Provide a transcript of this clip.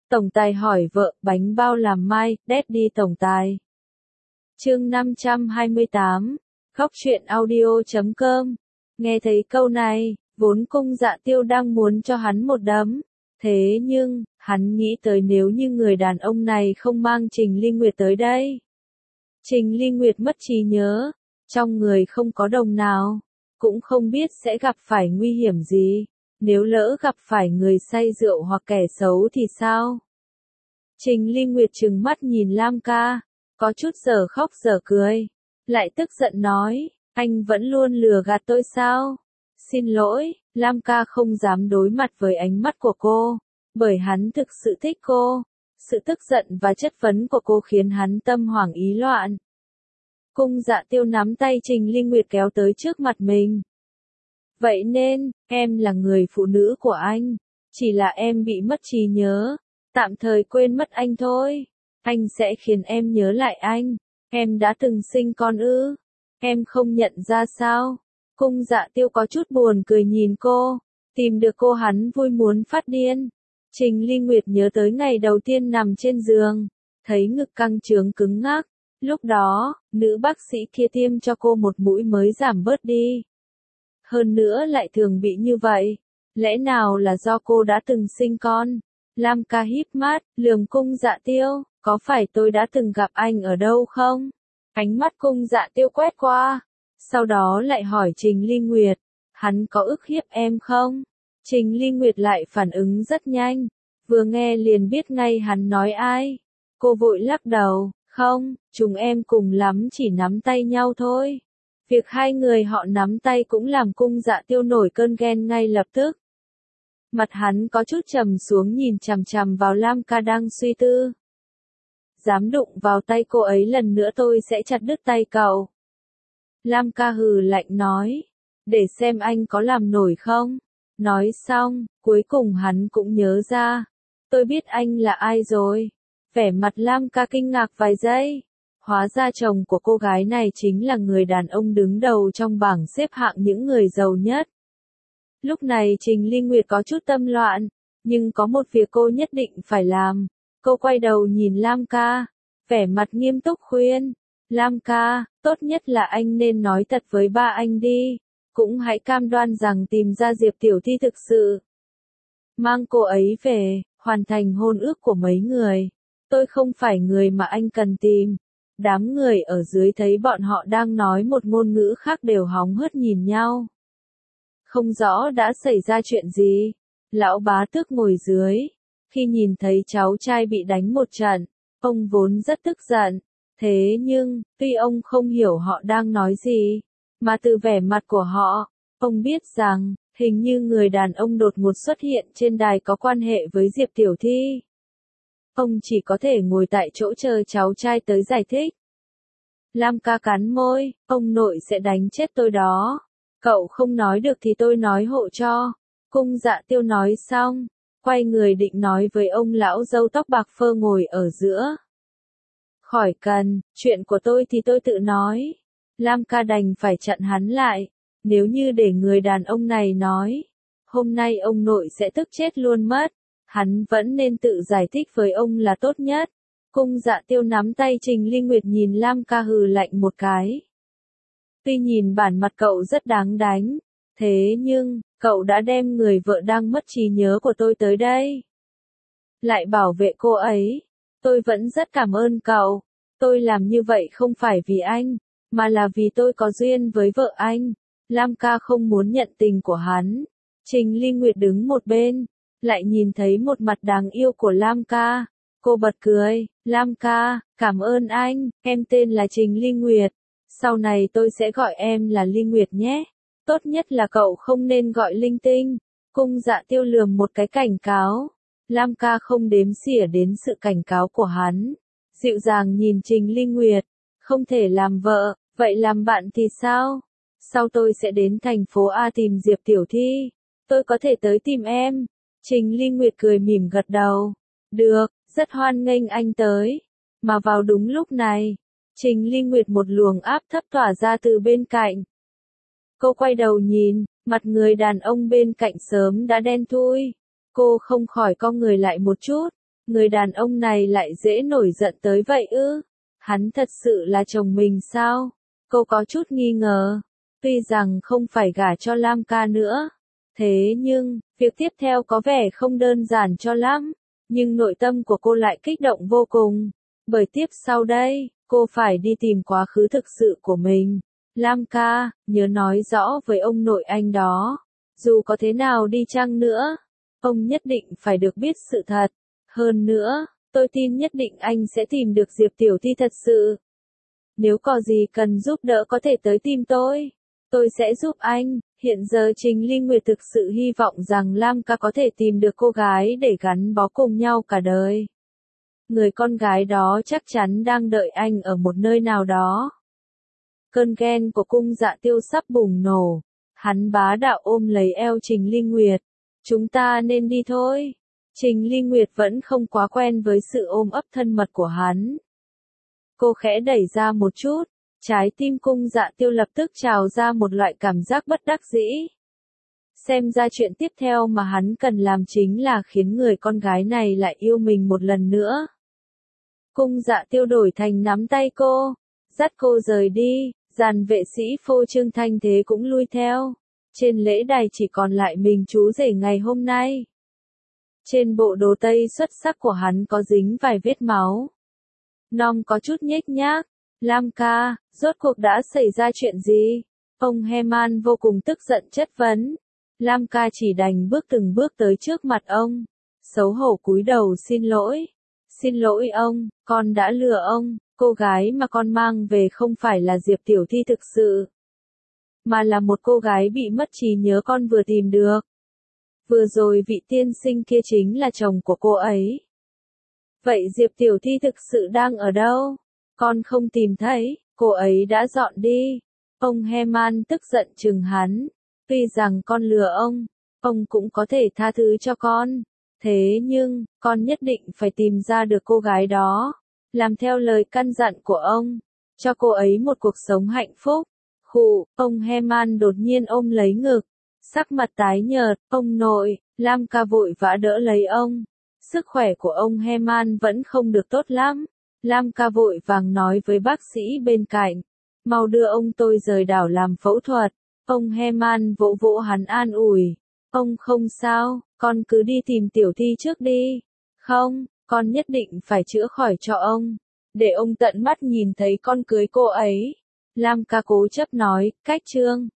Tổng tài hỏi vợ, bánh bao làm mai, Daddy tổng tài. Chương 528, khóc chuyện audio.com. Nghe thấy câu này, vốn Cung Dạ Tiêu đang muốn cho hắn một đấm. Thế nhưng, hắn nghĩ tới nếu như người đàn ông này không mang Trình Ly Nguyệt tới đây. Trình Ly Nguyệt mất trí nhớ, trong người không có đồng nào, cũng không biết sẽ gặp phải nguy hiểm gì. Nếu lỡ gặp phải người say rượu hoặc kẻ xấu thì sao? Trình Ly Nguyệt trừng mắt nhìn Lam ca, có chút giờ khóc giờ cười, lại tức giận nói, anh vẫn luôn lừa gạt tôi sao? Xin lỗi, Lam ca không dám đối mặt với ánh mắt của cô, bởi hắn thực sự thích cô. Sự tức giận và chất vấn của cô khiến hắn tâm hoảng ý loạn. Cung Dạ Tiêu nắm tay Trình Ly Nguyệt kéo tới trước mặt mình. Vậy nên, em là người phụ nữ của anh, chỉ là em bị mất trí nhớ, tạm thời quên mất anh thôi. Anh sẽ khiến em nhớ lại anh. Em đã từng sinh con ư? Em không nhận ra sao? Cung Dạ Tiêu có chút buồn cười nhìn cô. Tìm được cô hắn vui muốn phát điên. Trình Ly Nguyệt nhớ tới ngày đầu tiên nằm trên giường, thấy ngực căng trướng cứng ngắc. Lúc đó, nữ bác sĩ kia tiêm cho cô một mũi mới giảm bớt đi. Hơn nữa lại thường bị như vậy. Lẽ nào là do cô đã từng sinh con? Lam ca híp mắt, lườm Cung Dạ Tiêu, có phải tôi đã từng gặp anh ở đâu không? Ánh mắt Cung Dạ Tiêu quét qua, sau đó lại hỏi Trình Ly Nguyệt, hắn có ức hiếp em không? Trình Ly Nguyệt lại phản ứng rất nhanh, vừa nghe liền biết ngay hắn nói ai. Cô vội lắc đầu, không, chúng em cùng lắm chỉ nắm tay nhau thôi. Việc hai người họ nắm tay cũng làm Cung Dạ Tiêu nổi cơn ghen ngay lập tức. Mặt hắn có chút trầm xuống nhìn chằm chằm vào Lam ca đang suy tư. Dám đụng vào tay cô ấy lần nữa tôi sẽ chặt đứt tay cậu. Lam ca hừ lạnh nói, để xem anh có làm nổi không. Nói xong, cuối cùng hắn cũng nhớ ra, tôi biết anh là ai rồi. Vẻ mặt Lam ca kinh ngạc vài giây. Hóa ra chồng của cô gái này chính là người đàn ông đứng đầu trong bảng xếp hạng những người giàu nhất. Lúc này Trình Ly Nguyệt có chút tâm loạn, nhưng có một việc cô nhất định phải làm. Cô quay đầu nhìn Lam ca, vẻ mặt nghiêm túc khuyên, Lam ca, tốt nhất là anh nên nói thật với ba anh đi, cũng hãy cam đoan rằng tìm ra Diệp Tiểu Thi thực sự. Mang cô ấy về, hoàn thành hôn ước của mấy người. Tôi không phải người mà anh cần tìm. Đám người ở dưới thấy bọn họ đang nói một ngôn ngữ khác đều hóng hớt nhìn nhau. Không rõ đã xảy ra chuyện gì. Lão Bá Tước ngồi dưới. Khi nhìn thấy cháu trai bị đánh một trận, ông vốn rất tức giận. Thế nhưng, tuy ông không hiểu họ đang nói gì, mà từ vẻ mặt của họ, ông biết rằng, hình như người đàn ông đột ngột xuất hiện trên đài có quan hệ với Diệp Tiểu Thi. Ông chỉ có thể ngồi tại chỗ chờ cháu trai tới giải thích. Lam ca cắn môi, ông nội sẽ đánh chết tôi đó. Cậu không nói được thì tôi nói hộ cho. Cung Dạ Tiêu nói xong, quay người định nói với ông lão râu tóc bạc phơ ngồi ở giữa. Khỏi cần, chuyện của tôi thì tôi tự nói. Lam ca đành phải chặn hắn lại. Nếu như để người đàn ông này nói, hôm nay ông nội sẽ tức chết luôn mất. Hắn vẫn nên tự giải thích với ông là tốt nhất. Cung Dạ Tiêu nắm tay Trình Ly Nguyệt nhìn Lam ca hừ lạnh một cái. Tuy nhìn bản mặt cậu rất đáng đánh, thế nhưng, cậu đã đem người vợ đang mất trí nhớ của tôi tới đây. Lại bảo vệ cô ấy. Tôi vẫn rất cảm ơn cậu. Tôi làm như vậy không phải vì anh, mà là vì tôi có duyên với vợ anh. Lam ca không muốn nhận tình của hắn. Trình Ly Nguyệt đứng một bên, lại nhìn thấy một mặt đáng yêu của Lam ca. Cô bật cười, Lam ca, cảm ơn anh, em tên là Trình Ly Nguyệt. Sau này tôi sẽ gọi em là Ly Nguyệt nhé. Tốt nhất là cậu không nên gọi linh tinh. Cung Dạ Tiêu lườm một cái cảnh cáo. Lam ca không đếm xỉa đến sự cảnh cáo của hắn. Dịu dàng nhìn Trình Ly Nguyệt. Không thể làm vợ, vậy làm bạn thì sao? Sau tôi sẽ đến thành phố A tìm Diệp Tiểu Thi. Tôi có thể tới tìm em. Trình Ly Nguyệt cười mỉm gật đầu. Được, rất hoan nghênh anh tới. Mà vào đúng lúc này, Trình Ly Nguyệt một luồng áp thấp tỏa ra từ bên cạnh. Cô quay đầu nhìn, mặt người đàn ông bên cạnh sớm đã đen thui. Cô không khỏi cong người lại một chút, Người đàn ông này lại dễ nổi giận tới vậy ư? Hắn thật sự là chồng mình sao? Cô có chút nghi ngờ. Tuy rằng không phải gả cho Lam ca nữa. Thế nhưng, việc tiếp theo có vẻ không đơn giản cho lắm. Nhưng nội tâm của cô lại kích động vô cùng. Bởi tiếp sau đây, cô phải đi tìm quá khứ thực sự của mình. Lam ca, nhớ nói rõ với ông nội anh đó. Dù có thế nào đi chăng nữa, ông nhất định phải được biết sự thật. Hơn nữa, tôi tin nhất định anh sẽ tìm được Diệp Tiểu Thi thật sự. Nếu có gì cần giúp đỡ có thể tới tìm tôi sẽ giúp anh. Hiện giờ Trình Ly Nguyệt thực sự hy vọng rằng Lam ca có thể tìm được cô gái để gắn bó cùng nhau cả đời. Người con gái đó chắc chắn đang đợi anh ở một nơi nào đó. Cơn ghen của Cung Dạ Tiêu sắp bùng nổ. Hắn bá đạo ôm lấy eo Trình Ly Nguyệt. Chúng ta nên đi thôi. Trình Ly Nguyệt vẫn không quá quen với sự ôm ấp thân mật của hắn. Cô khẽ đẩy ra một chút. Trái tim Cung Dạ Tiêu lập tức trào ra một loại cảm giác bất đắc dĩ. Xem ra chuyện tiếp theo mà hắn cần làm chính là khiến người con gái này lại yêu mình một lần nữa. Cung Dạ Tiêu đổi thành nắm tay cô, dắt cô rời đi, dàn vệ sĩ phô trương thanh thế cũng lui theo. Trên lễ đài chỉ còn lại mình chú rể ngày hôm nay. Trên bộ đồ tây xuất sắc của hắn có dính vài vết máu. Nom có chút nhếch nhác. Lam ca, rốt cuộc đã xảy ra chuyện gì? Ông Heman vô cùng tức giận chất vấn. Lam ca chỉ đành bước từng bước tới trước mặt ông. Xấu hổ cúi đầu xin lỗi. Xin lỗi ông, con đã lừa ông. Cô gái mà con mang về không phải là Diệp Tiểu Thi thực sự. Mà là một cô gái bị mất trí nhớ con vừa tìm được. Vừa rồi vị tiên sinh kia chính là chồng của cô ấy. Vậy Diệp Tiểu Thi thực sự đang ở đâu? Con không tìm thấy, cô ấy đã dọn đi. Ông Heman tức giận chừng hắn. Tuy rằng con lừa ông cũng có thể tha thứ cho con. Thế nhưng, con nhất định phải tìm ra được cô gái đó. Làm theo lời căn dặn của ông. Cho cô ấy một cuộc sống hạnh phúc. Khụ, ông Heman đột nhiên ôm lấy ngực. Sắc mặt tái nhợt, ông nội, Lam ca vội vã đỡ lấy ông. Sức khỏe của ông Heman vẫn không được tốt lắm. Lam ca vội vàng nói với bác sĩ bên cạnh. Mau đưa ông tôi rời đảo làm phẫu thuật. Ông Heman vỗ vỗ hắn an ủi. Ông không sao, con cứ đi tìm Tiểu Thi trước đi. Không, con nhất định phải chữa khỏi cho ông. Để ông tận mắt nhìn thấy con cưới cô ấy. Lam ca cố chấp nói, cách trương.